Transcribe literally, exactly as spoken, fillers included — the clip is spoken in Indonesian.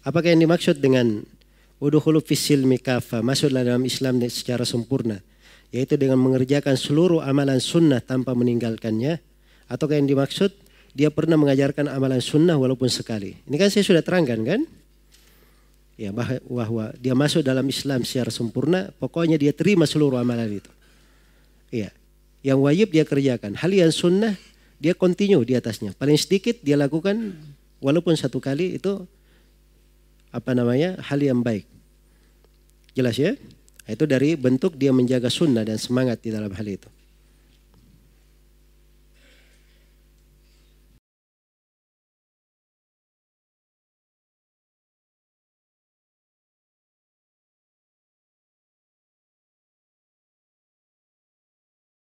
Apakah yang dimaksud dengan udkhulu fis-silmi kafah, masuklah dalam Islam secara sempurna, yaitu dengan mengerjakan seluruh amalan sunnah tanpa meninggalkannya, ataukah yang dimaksud dia pernah mengajarkan amalan sunnah walaupun sekali? Ini kan saya sudah terangkan kan? Ya, bahwa dia masuk dalam Islam secara sempurna, pokoknya dia terima seluruh amalan itu. Iya, yang wajib dia kerjakan, hal yang sunnah dia continue di atasnya. Paling sedikit dia lakukan walaupun satu kali, itu apa namanya, hal yang baik. Jelas ya? Itu dari bentuk dia menjaga sunnah dan semangat di dalam hal itu.